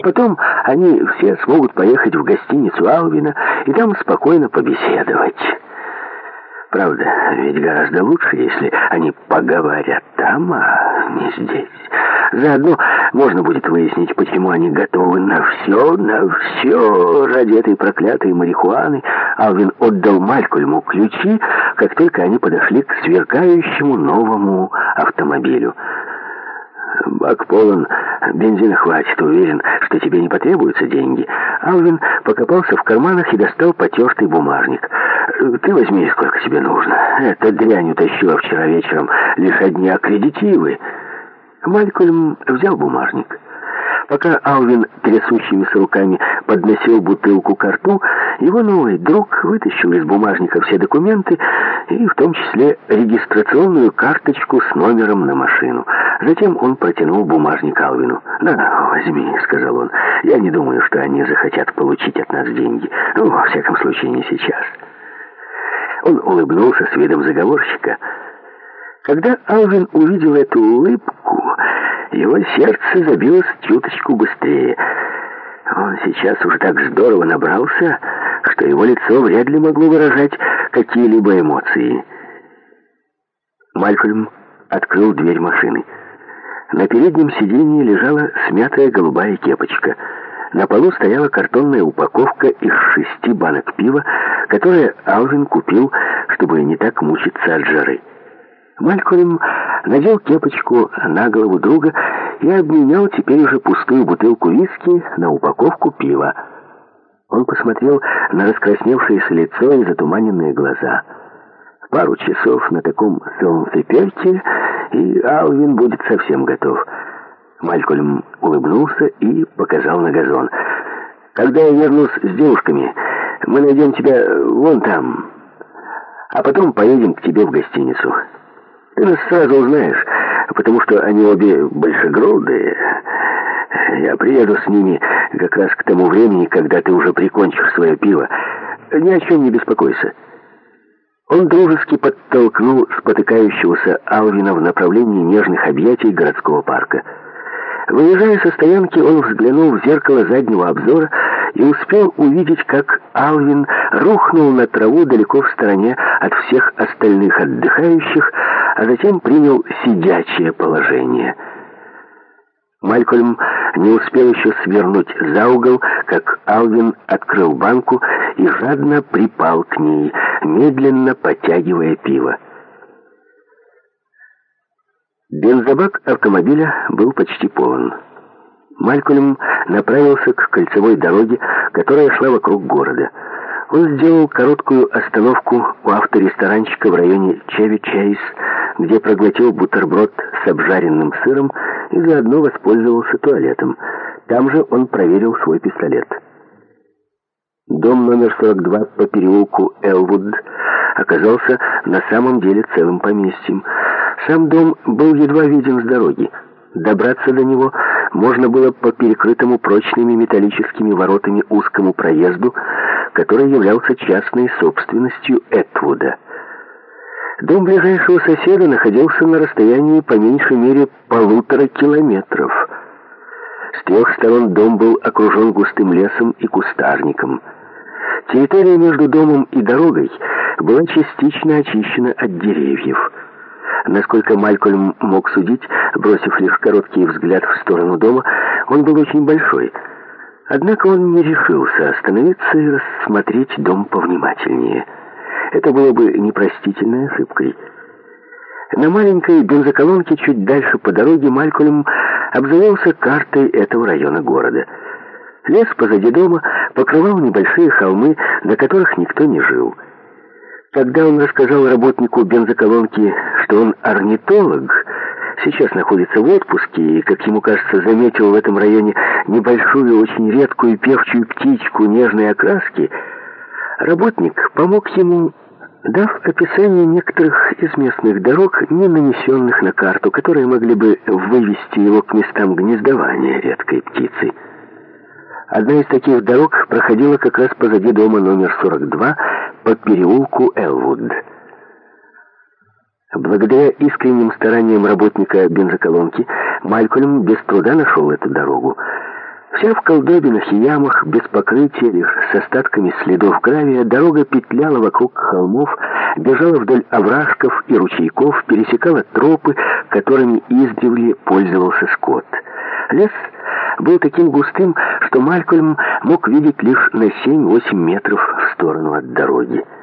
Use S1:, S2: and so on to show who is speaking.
S1: Потом они все смогут поехать в гостиницу Алвина и там спокойно побеседовать. Правда, ведь гораздо лучше, если они поговорят там, а не здесь. Заодно можно будет выяснить, почему они готовы на все ради этой проклятой марихуаны. Алвин отдал Малькольму ключи, как только они подошли к сверкающему новому автомобилю. «Бак полон, бензина хватит, уверен, что тебе не потребуются деньги». Алвин покопался в карманах и достал потертый бумажник. «Ты возьми, сколько тебе нужно. Эта дрянь утащила вчера вечером лишь одни аккредитивы». Малькольм взял бумажник. Пока Алвин трясущимися руками подносил бутылку ко рту, его новый друг вытащил из бумажника все документы, и в том числе регистрационную карточку с номером на машину. Затем он протянул бумажник Алвину. «Да, возьми», — сказал он. «Я не думаю, что они захотят получить от нас деньги. Ну, во всяком случае, не сейчас». Он улыбнулся с видом заговорщика. Когда Алвин увидел эту улыбку, его сердце забилось чуточку быстрее. Он сейчас уже так здорово набрался, что его лицо вряд ли могло выражать какие-либо эмоции. Малькольм открыл дверь машины. На переднем сиденье лежала смятая голубая кепочка. На полу стояла картонная упаковка из 6 банок пива, которое Алвин купил, чтобы не так мучиться от жары. Малькольм надел кепочку на голову друга и обменял теперь уже пустую бутылку виски на упаковку пива. Он посмотрел на раскрасневшееся лицо и затуманенные глаза. Пару часов на таком солнцепёке, и Алвин будет совсем готов. Малькольм улыбнулся и показал на газон. «Когда я вернусь с девушками, мы найдем тебя вон там, а потом поедем к тебе в гостиницу. Ты нас сразу узнаешь, потому что они обе большегрудые. Я приеду с ними как раз к тому времени, когда ты уже прикончишь свое пиво. Ни о чем не беспокойся». Он дружески подтолкнул спотыкающегося Алвина в направлении нежных объятий городского парка. Выезжая со стоянки, он взглянул в зеркало заднего обзора и успел увидеть, как Алвин рухнул на траву далеко в стороне от всех остальных отдыхающих, а затем принял сидячее положение. Малькольм не успел еще свернуть за угол, как Алвин открыл банку и жадно припал к ней, медленно подтягивая пиво. Бензобак автомобиля был почти полон. Малькольм направился к кольцевой дороге, которая шла вокруг города. Он сделал короткую остановку у авторесторанчика в районе Чеви-Чейз, где проглотил бутерброд с обжаренным сыром и заодно воспользовался туалетом. Там же он проверил свой пистолет. Дом номер 42 по переулку Элвуд оказался на самом деле целым поместьем. Сам дом был едва виден с дороги. Добраться до него можно было по перекрытому прочными металлическими воротами узкому проезду, который являлся частной собственностью Этвуда. Дом ближайшего соседа находился на расстоянии по меньшей мере 1,5 километров. С 3 сторон дом был окружен густым лесом и кустарником. Территория между домом и дорогой была частично очищена от деревьев. Насколько Малькольм мог судить, бросив лишь короткий взгляд в сторону дома, он был очень большой. Однако он не решился остановиться и рассмотреть дом повнимательнее. Это было бы непростительной ошибкой. На маленькой бензоколонке чуть дальше по дороге Малькольм обзавелся картой этого района города. Лес позади дома покрывал небольшие холмы, на которых никто не жил. Когда он рассказал работнику бензоколонки, что он орнитолог, сейчас находится в отпуске и, как ему кажется, заметил в этом районе небольшую, очень редкую певчую птичку нежной окраски, работник помог ему, дав описание некоторых из местных дорог, не нанесенных на карту, которые могли бы вывести его к местам гнездования редкой птицы. Одна из таких дорог проходила как раз позади дома номер 42 по переулку Элвуд. Благодаря искренним стараниям работника бензоколонки Малькольм без труда нашел эту дорогу. Вся в колдобинах и ямах, без покрытия, лишь с остатками следов гравия, дорога петляла вокруг холмов, бежала вдоль овражков и ручейков, пересекала тропы, которыми издревле пользовался скот. Лес был таким густым, что Малькольм мог видеть лишь на 7-8 метров в сторону от дороги.